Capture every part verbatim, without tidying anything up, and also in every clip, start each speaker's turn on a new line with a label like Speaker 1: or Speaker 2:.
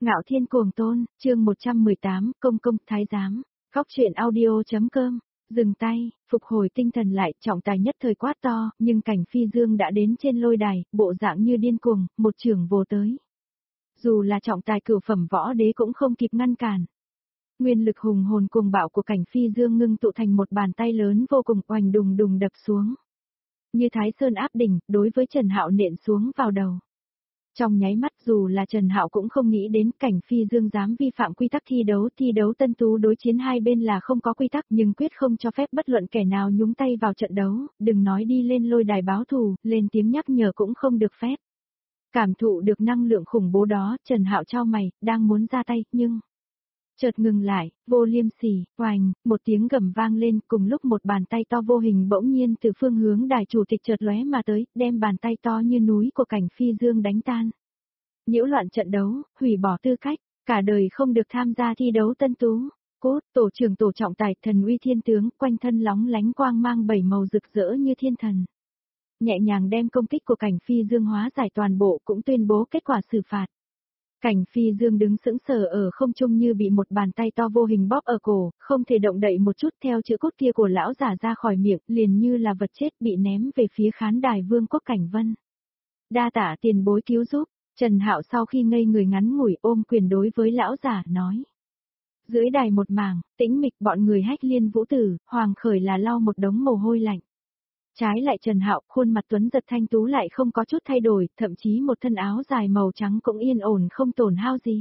Speaker 1: Ngạo Thiên Cuồng Tôn, chương một trăm mười tám, Công Công Thái Giám, Góc truyện audio.com, dừng tay, phục hồi tinh thần lại, trọng tài nhất thời quát to, nhưng cảnh phi dương đã đến trên lôi đài, bộ dạng như điên cuồng, một chưởng vồ tới. Dù là trọng tài cửu phẩm võ đế cũng không kịp ngăn cản. Nguyên lực hùng hồn cuồng bạo của cảnh phi dương ngưng tụ thành một bàn tay lớn vô cùng oanh đùng đùng đập xuống. Như Thái Sơn áp đỉnh, đối với Trần Hạo nện xuống vào đầu. Trong nháy mắt dù là Trần Hạo cũng không nghĩ đến cảnh phi dương dám vi phạm quy tắc thi đấu. Thi đấu tân tú đối chiến hai bên là không có quy tắc nhưng quyết không cho phép bất luận kẻ nào nhúng tay vào trận đấu, đừng nói đi lên lôi đài báo thù, lên tiếng nhắc nhở cũng không được phép. Cảm thụ được năng lượng khủng bố đó, Trần Hạo chau mày, đang muốn ra tay, nhưng... chợt ngừng lại, vô liêm sỉ, oành, một tiếng gầm vang lên, cùng lúc một bàn tay to vô hình bỗng nhiên từ phương hướng đài chủ tịch chợt lóe mà tới, đem bàn tay to như núi của cảnh phi dương đánh tan. Nhiễu loạn trận đấu, hủy bỏ tư cách, cả đời không được tham gia thi đấu tân tú. Cốt, tổ trưởng tổ trọng tài, thần uy thiên tướng, quanh thân lóng lánh quang mang bảy màu rực rỡ như thiên thần. Nhẹ nhàng đem công kích của cảnh phi dương hóa giải toàn bộ, cũng tuyên bố kết quả xử phạt. Cảnh phi dương đứng sững sờ ở không trung như bị một bàn tay to vô hình bóp ở cổ, không thể động đậy một chút. Theo chữ cốt kia của lão giả ra khỏi miệng, liền như là vật chết bị ném về phía khán đài Vương quốc Cảnh Vân. Đa tạ tiền bối cứu giúp, Trần Hạo sau khi ngây người ngắn ngủi ôm quyền đối với lão giả nói. Dưới đài một mảng, tĩnh mịch, bọn người Hách Liên Vũ Tử, Hoàng Khởi là lau một đống mồ hôi lạnh. Trái lại Trần Hạo, khuôn mặt tuấn giật thanh tú lại không có chút thay đổi, thậm chí một thân áo dài màu trắng cũng yên ổn không tổn hao gì.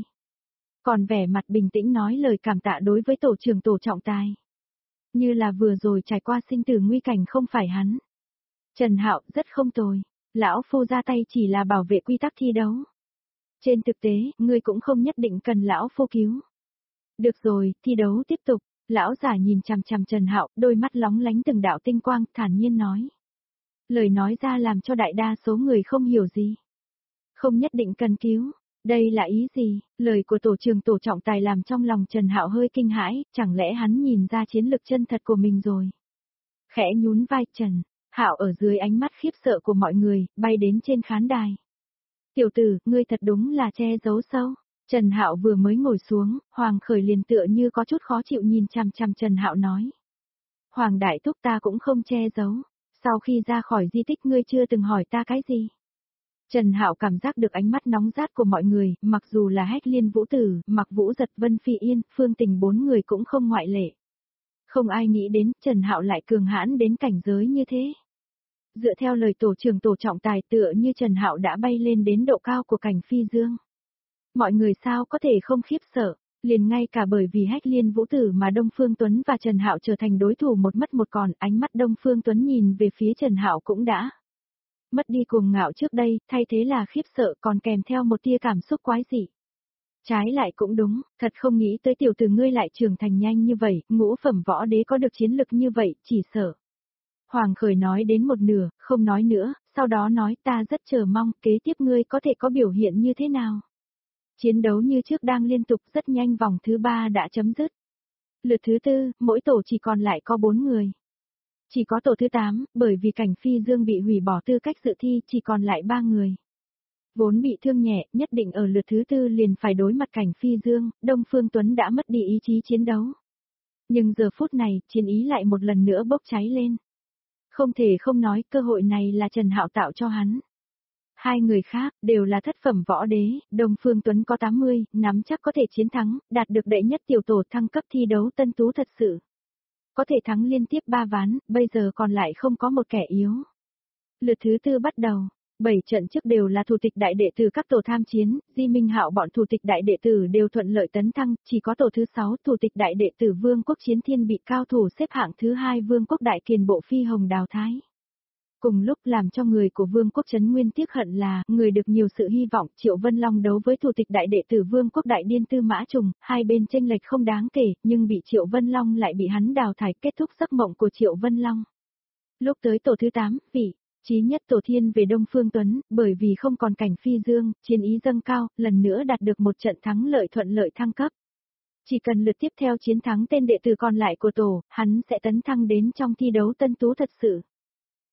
Speaker 1: Còn vẻ mặt bình tĩnh nói lời cảm tạ đối với tổ trưởng tổ trọng tài. Như là vừa rồi trải qua sinh tử nguy cảnh không phải hắn. Trần Hạo rất không tồi, lão phu ra tay chỉ là bảo vệ quy tắc thi đấu. Trên thực tế, ngươi cũng không nhất định cần lão phu cứu. Được rồi, thi đấu tiếp tục. Lão giả nhìn chằm chằm Trần Hạo, đôi mắt lóng lánh từng đạo tinh quang, thản nhiên nói. Lời nói ra làm cho đại đa số người không hiểu gì. Không nhất định cần cứu, đây là ý gì? Lời của tổ trưởng tổ trọng tài làm trong lòng Trần Hạo hơi kinh hãi, chẳng lẽ hắn nhìn ra chiến lực chân thật của mình rồi? Khẽ nhún vai Trần Hạo ở dưới ánh mắt khiếp sợ của mọi người, bay đến trên khán đài. Tiểu tử, ngươi thật đúng là che giấu sâu. Trần Hạo vừa mới ngồi xuống, Hoàng Khởi liền tựa như có chút khó chịu nhìn chằm chằm Trần Hạo nói. Hoàng đại thúc ta cũng không che giấu, sau khi ra khỏi di tích ngươi chưa từng hỏi ta cái gì. Trần Hạo cảm giác được ánh mắt nóng rát của mọi người, mặc dù là Hách Liên Vũ Tử, Mặc Vũ Giật, Vân Phi Yên, Phương Tình bốn người cũng không ngoại lệ. Không ai nghĩ đến Trần Hạo lại cường hãn đến cảnh giới như thế. Dựa theo lời tổ trưởng tổ trọng tài tựa như Trần Hạo đã bay lên đến độ cao của cảnh phi dương. Mọi người sao có thể không khiếp sợ, liền ngay cả bởi vì Hách Liên Vũ Tử mà Đông Phương Tuấn và Trần Hạo trở thành đối thủ một mất một còn, ánh mắt Đông Phương Tuấn nhìn về phía Trần Hạo cũng đã mất đi cuồng ngạo trước đây, thay thế là khiếp sợ còn kèm theo một tia cảm xúc quái dị. Trái lại cũng đúng, thật không nghĩ tới tiểu tử ngươi lại trưởng thành nhanh như vậy, ngũ phẩm võ đế có được chiến lực như vậy, chỉ sợ. Hoàng Khởi nói đến một nửa, không nói nữa, sau đó nói ta rất chờ mong kế tiếp ngươi có thể có biểu hiện như thế nào. Chiến đấu như trước đang liên tục, rất nhanh vòng thứ ba đã chấm dứt. Lượt thứ tư, mỗi tổ chỉ còn lại có bốn người. Chỉ có tổ thứ tám, bởi vì cảnh phi dương bị hủy bỏ tư cách dự thi chỉ còn lại ba người. Vốn bị thương nhẹ, nhất định ở lượt thứ tư liền phải đối mặt cảnh phi dương, Đông Phương Tuấn đã mất đi ý chí chiến đấu. Nhưng giờ phút này, chiến ý lại một lần nữa bốc cháy lên. Không thể không nói, cơ hội này là Trần Hạo tạo cho hắn. Hai người khác, đều là thất phẩm võ đế, Đông Phương Tuấn có tám mươi, nắm chắc có thể chiến thắng, đạt được đệ nhất tiểu tổ thăng cấp thi đấu tân tú thật sự. Có thể thắng liên tiếp ba ván, bây giờ còn lại không có một kẻ yếu. Lượt thứ tư bắt đầu, bảy trận trước đều là thủ tịch đại đệ tử các tổ tham chiến, Di Minh Hạo bọn thủ tịch đại đệ tử đều thuận lợi tấn thăng, chỉ có tổ thứ sáu thủ tịch đại đệ tử Vương quốc Chiến Thiên bị cao thủ xếp hạng thứ hai Vương quốc Đại Kiền Bộ Phi Hồng đào thái. Cùng lúc làm cho người của Vương quốc Trấn Nguyên tiếc hận là, người được nhiều sự hy vọng, Triệu Vân Long đấu với thủ tịch đại đệ tử Vương quốc Đại Điên Tư Mã Trùng, hai bên chênh lệch không đáng kể, nhưng bị Triệu Vân Long lại bị hắn đào thải, kết thúc giấc mộng của Triệu Vân Long. Lúc tới tổ thứ tám, vị chí nhất tổ thiên về Đông Phương Tuấn, bởi vì không còn cảnh phi dương, chiến ý dâng cao, lần nữa đạt được một trận thắng lợi thuận lợi thăng cấp. Chỉ cần lượt tiếp theo chiến thắng tên đệ tử còn lại của tổ, hắn sẽ tấn thăng đến trong thi đấu tân tú thật sự.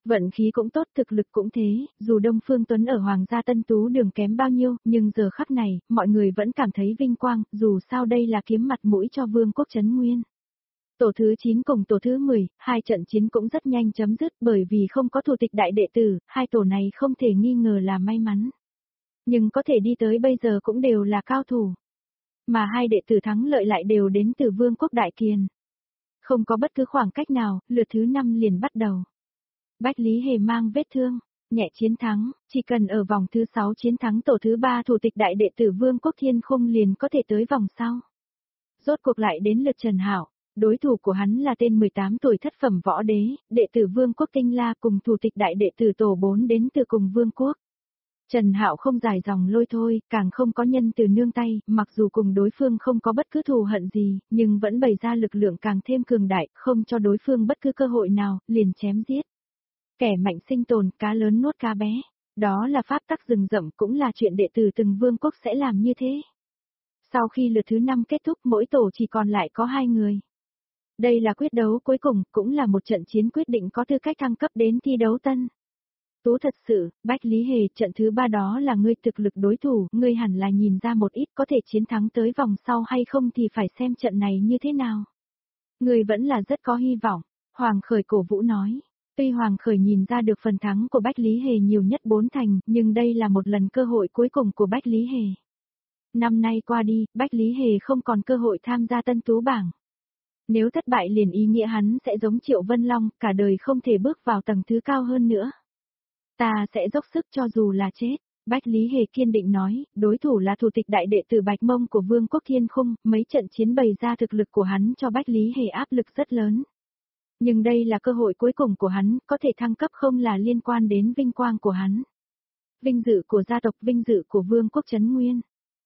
Speaker 1: Vận khí cũng tốt, thực lực cũng thế, dù Đông Phương Tuấn ở Hoàng gia Tân Tú đường kém bao nhiêu, nhưng giờ khắc này, mọi người vẫn cảm thấy vinh quang, dù sao đây là kiếm mặt mũi cho Vương quốc Trấn Nguyên. Tổ thứ chín cùng tổ thứ mười, hai trận chiến cũng rất nhanh chấm dứt bởi vì không có thủ tịch đại đệ tử, hai tổ này không thể nghi ngờ là may mắn. Nhưng có thể đi tới bây giờ cũng đều là cao thủ. Mà hai đệ tử thắng lợi lại đều đến từ Vương quốc Đại Kiền. Không có bất cứ khoảng cách nào, lượt thứ năm liền bắt đầu. Bách Lý Hề mang vết thương, nhẹ chiến thắng, chỉ cần ở vòng thứ sáu chiến thắng tổ thứ ba thủ tịch đại đệ tử Vương quốc Thiên Khung liền có thể tới vòng sau. Rốt cuộc lại đến lượt Trần Hạo, đối thủ của hắn là tên mười tám tuổi thất phẩm võ đế, đệ tử Vương quốc Tinh La cùng thủ tịch đại đệ tử tổ bốn đến từ cùng Vương quốc. Trần Hạo không dài dòng lôi thôi, càng không có nhân từ nương tay, mặc dù cùng đối phương không có bất cứ thù hận gì, nhưng vẫn bày ra lực lượng càng thêm cường đại, không cho đối phương bất cứ cơ hội nào, liền chém giết. Kẻ mạnh sinh tồn, cá lớn nuốt cá bé. Đó là pháp tắc rừng rậm, cũng là chuyện đệ tử từng vương quốc sẽ làm như thế. Sau khi lượt thứ năm kết thúc, mỗi tổ chỉ còn lại có hai người. Đây là quyết đấu cuối cùng, cũng là một trận chiến quyết định có tư cách thăng cấp đến thi đấu tân. Tú thật sự, Bách Lý Hề, trận thứ ba đó là ngươi thực lực đối thủ, ngươi hẳn là nhìn ra một ít có thể chiến thắng tới vòng sau hay không thì phải xem trận này như thế nào. Ngươi vẫn là rất có hy vọng, Hoàng Khởi cổ vũ nói. Tuy Hoàng Khởi nhìn ra được phần thắng của Bách Lý Hề nhiều nhất bốn thành, nhưng đây là một lần cơ hội cuối cùng của Bách Lý Hề. Năm nay qua đi, Bách Lý Hề không còn cơ hội tham gia tân tú bảng. Nếu thất bại liền ý nghĩa hắn sẽ giống Triệu Vân Long, cả đời không thể bước vào tầng thứ cao hơn nữa. Ta sẽ dốc sức cho dù là chết, Bách Lý Hề kiên định nói, đối thủ là thủ tịch đại đệ tử Bạch Mông của Vương quốc Thiên Khung, mấy trận chiến bày ra thực lực của hắn cho Bách Lý Hề áp lực rất lớn. Nhưng đây là cơ hội cuối cùng của hắn, có thể thăng cấp không là liên quan đến vinh quang của hắn. Vinh dự của gia tộc, vinh dự của Vương quốc Trấn Nguyên.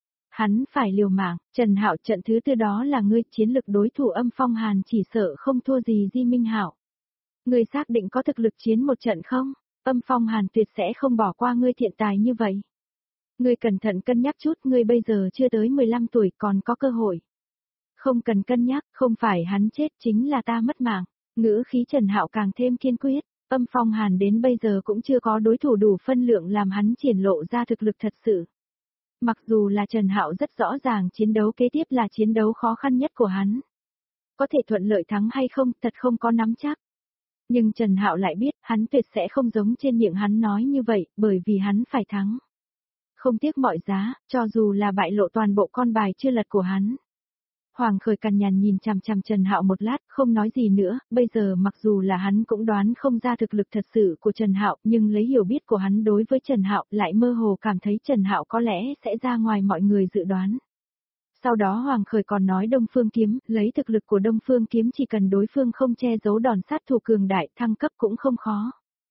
Speaker 1: Hắn phải liều mạng, Trần Hạo trận thứ tư đó là ngươi, chiến lực đối thủ Âm Phong Hàn chỉ sợ không thua gì Di Minh Hạo. Ngươi xác định có thực lực chiến một trận không? Âm Phong Hàn tuyệt sẽ không bỏ qua ngươi thiện tài như vậy. Ngươi cẩn thận cân nhắc chút, ngươi bây giờ chưa tới mười lăm tuổi còn có cơ hội. Không cần cân nhắc, không phải hắn chết chính là ta mất mạng. Ngữ khí Trần Hạo càng thêm kiên quyết, Âm Phong Hàn đến bây giờ cũng chưa có đối thủ đủ phân lượng làm hắn triển lộ ra thực lực thật sự. Mặc dù là Trần Hạo rất rõ ràng chiến đấu kế tiếp là chiến đấu khó khăn nhất của hắn. Có thể thuận lợi thắng hay không, thật không có nắm chắc. Nhưng Trần Hạo lại biết, hắn tuyệt sẽ không giống trên miệng hắn nói như vậy, bởi vì hắn phải thắng. Không tiếc mọi giá, cho dù là bại lộ toàn bộ con bài chưa lật của hắn. Hoàng Khởi cằn nhằn nhìn chằm chằm Trần Hạo một lát, không nói gì nữa, bây giờ mặc dù là hắn cũng đoán không ra thực lực thật sự của Trần Hạo, nhưng lấy hiểu biết của hắn đối với Trần Hạo, lại mơ hồ cảm thấy Trần Hạo có lẽ sẽ ra ngoài mọi người dự đoán. Sau đó Hoàng Khởi còn nói Đông Phương Kiếm, lấy thực lực của Đông Phương Kiếm chỉ cần đối phương không che giấu đòn sát thủ cường đại, thăng cấp cũng không khó.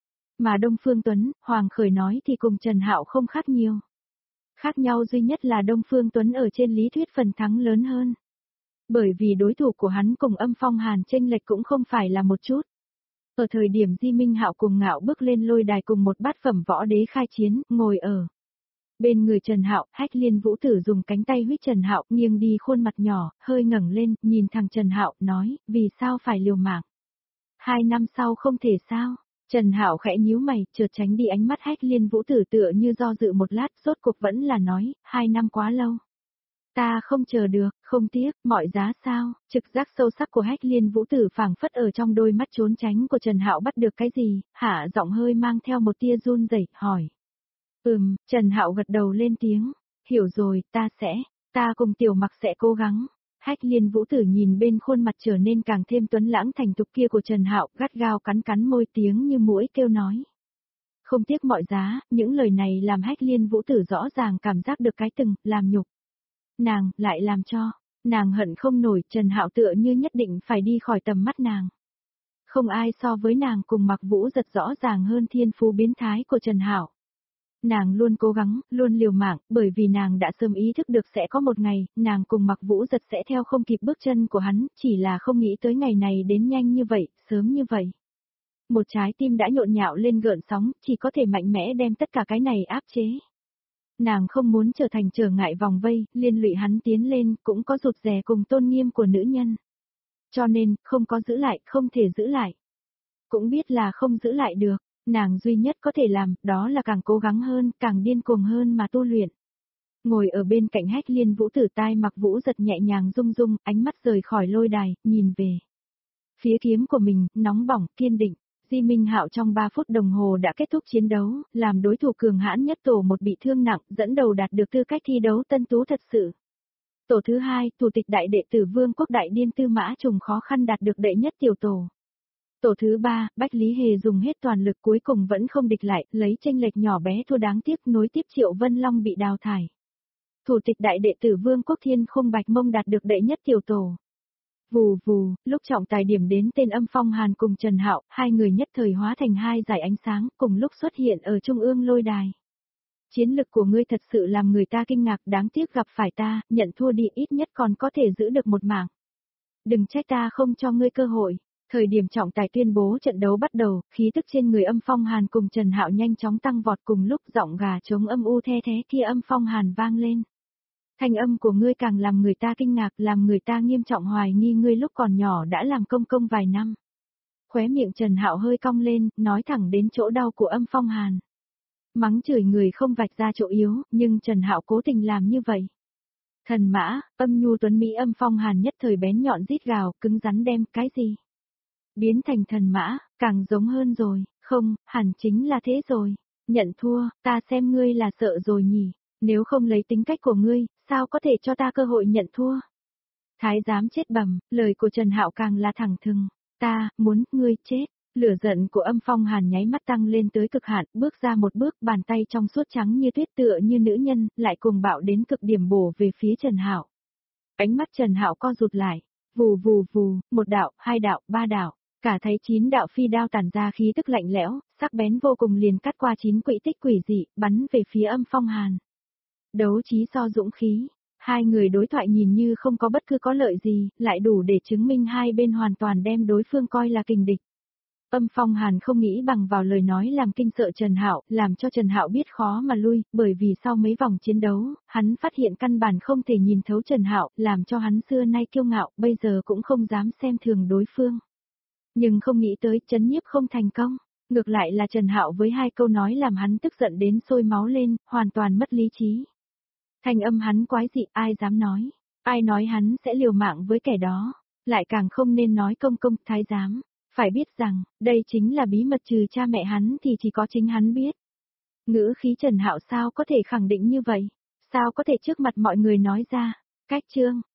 Speaker 1: Mà Đông Phương Tuấn, Hoàng Khởi nói thì cùng Trần Hạo không khác nhiều. Khác nhau duy nhất là Đông Phương Tuấn ở trên lý thuyết phần thắng lớn hơn. Bởi vì đối thủ của hắn cùng Âm Phong Hàn chênh lệch cũng không phải là một chút. Ở thời điểm Di Minh Hạo cùng Ngạo bước lên lôi đài cùng một bát phẩm võ đế khai chiến, ngồi ở bên người Trần Hạo, Hách Liên Vũ Tử dùng cánh tay huýt Trần Hạo, nghiêng đi khuôn mặt nhỏ, hơi ngẩng lên, nhìn thằng Trần Hạo, nói, vì sao phải liều mạng? Hai năm sau không thể sao? Trần Hạo khẽ nhíu mày, chợt tránh đi ánh mắt Hách Liên Vũ Tử tựa như do dự một lát, rốt cuộc vẫn là nói, hai năm quá lâu. Ta không chờ được, không tiếc, mọi giá sao? Trực giác sâu sắc của Hách Liên Vũ Tử phảng phất ở trong đôi mắt trốn tránh của Trần Hạo bắt được cái gì, hạ giọng hơi mang theo một tia run rẩy, hỏi. Ừm, Trần Hạo gật đầu lên tiếng, hiểu rồi, ta sẽ, ta cùng Tiểu Mặc sẽ cố gắng. Hách Liên Vũ Tử nhìn bên khuôn mặt trở nên càng thêm tuấn lãng thành thục kia của Trần Hạo, gắt gao cắn cắn môi tiếng như muỗi kêu nói. Không tiếc mọi giá, những lời này làm Hách Liên Vũ Tử rõ ràng cảm giác được cái từng, làm nhục. Nàng, lại làm cho, nàng hận không nổi, Trần Hạo tựa như nhất định phải đi khỏi tầm mắt nàng. Không ai so với nàng cùng Mặc Vũ Giật rõ ràng hơn thiên phú biến thái của Trần Hạo. Nàng luôn cố gắng, luôn liều mạng, bởi vì nàng đã sớm ý thức được sẽ có một ngày, nàng cùng Mặc Vũ Giật sẽ theo không kịp bước chân của hắn, chỉ là không nghĩ tới ngày này đến nhanh như vậy, sớm như vậy. Một trái tim đã nhộn nhạo lên gợn sóng, chỉ có thể mạnh mẽ đem tất cả cái này áp chế. Nàng không muốn trở thành trở ngại vòng vây, liên lụy hắn tiến lên, cũng có rụt rè cùng tôn nghiêm của nữ nhân. Cho nên, không có giữ lại, không thể giữ lại. Cũng biết là không giữ lại được, Nàng duy nhất có thể làm, đó là càng cố gắng hơn, càng điên cuồng hơn mà tu luyện. Ngồi ở bên cạnh Hách Liên Vũ Tử tai mặc Vũ giật nhẹ nhàng rung rung, ánh mắt rời khỏi lôi đài, nhìn về phía kiếm của mình, nóng bỏng, kiên định. Di Minh Hạo trong ba phút đồng hồ đã kết thúc chiến đấu, làm đối thủ cường hãn nhất tổ một bị thương nặng, dẫn đầu đạt được tư cách thi đấu tân tú thật sự. Tổ thứ hai, thủ tịch đại đệ tử Vương quốc Đại Điên Tư Mã Trùng khó khăn đạt được đệ nhất tiểu tổ. Tổ thứ ba, Bách Lý Hề dùng hết toàn lực cuối cùng vẫn không địch lại, lấy chênh lệch nhỏ bé thua đáng tiếc, nối tiếp Triệu Vân Long bị đào thải. Thủ tịch đại đệ tử Vương quốc Thiên Khung Bạch Mông đạt được đệ nhất tiểu tổ. Vù vù, lúc trọng tài điểm đến tên Âm Phong Hàn cùng Trần Hạo, hai người nhất thời hóa thành hai dải ánh sáng, cùng lúc xuất hiện ở trung ương lôi đài. Chiến lực của ngươi thật sự làm người ta kinh ngạc, đáng tiếc gặp phải ta, nhận thua đi, ít nhất còn có thể giữ được một mạng. Đừng trách ta không cho ngươi cơ hội. Thời điểm trọng tài tuyên bố trận đấu bắt đầu, khí tức trên người Âm Phong Hàn cùng Trần Hạo nhanh chóng tăng vọt, cùng lúc giọng gà trống âm u the thế kia Âm Phong Hàn vang lên. Thanh âm của ngươi càng làm người ta kinh ngạc, làm người ta nghiêm trọng hoài nghi ngươi lúc còn nhỏ đã làm công công vài năm. Khóe miệng Trần Hạo hơi cong lên, nói thẳng đến chỗ đau của Âm Phong Hàn. Mắng chửi người không vạch ra chỗ yếu, nhưng Trần Hạo cố tình làm như vậy. Thần mã, âm nhu tuấn mỹ Âm Phong Hàn nhất thời bén nhọn rít gào, cứng rắn đem cái gì? Biến thành thần mã, càng giống hơn rồi, không, hẳn chính là thế rồi. Nhận thua, ta xem ngươi là sợ rồi nhỉ, nếu không lấy tính cách của ngươi, sao có thể cho ta cơ hội nhận thua? Thái giám chết bầm, lời của Trần Hạo càng là thẳng thừng, ta, muốn, ngươi chết. Lửa giận của Âm Phong Hàn nháy mắt tăng lên tới cực hạn, bước ra một bước, bàn tay trong suốt trắng như tuyết tựa như nữ nhân, lại cuồng bạo đến cực điểm bổ về phía Trần Hạo. Ánh mắt Trần Hạo co rụt lại, vù vù vù, một đạo, hai đạo, ba đạo. Cả thấy chín đạo phi đao tản ra khí tức lạnh lẽo, sắc bén vô cùng liền cắt qua chín quỹ tích quỷ dị, bắn về phía Âm Phong Hàn. Đấu trí so dũng khí, hai người đối thoại nhìn như không có bất cứ có lợi gì, lại đủ để chứng minh hai bên hoàn toàn đem đối phương coi là kình địch. Âm Phong Hàn không nghĩ bằng vào lời nói làm kinh sợ Trần Hạo, làm cho Trần Hạo biết khó mà lui, bởi vì sau mấy vòng chiến đấu, hắn phát hiện căn bản không thể nhìn thấu Trần Hạo, làm cho hắn xưa nay kiêu ngạo, bây giờ cũng không dám xem thường đối phương. Nhưng không nghĩ tới chấn nhiếp không thành công, ngược lại là Trần Hạo với hai câu nói làm hắn tức giận đến sôi máu lên, hoàn toàn mất lý trí. Thanh âm hắn quái dị, ai dám nói, ai nói hắn sẽ liều mạng với kẻ đó, lại càng không nên nói công công, thái giám, phải biết rằng, đây chính là bí mật trừ cha mẹ hắn thì chỉ có chính hắn biết. Ngữ khí Trần Hạo sao có thể khẳng định như vậy, sao có thể trước mặt mọi người nói ra, cách chương.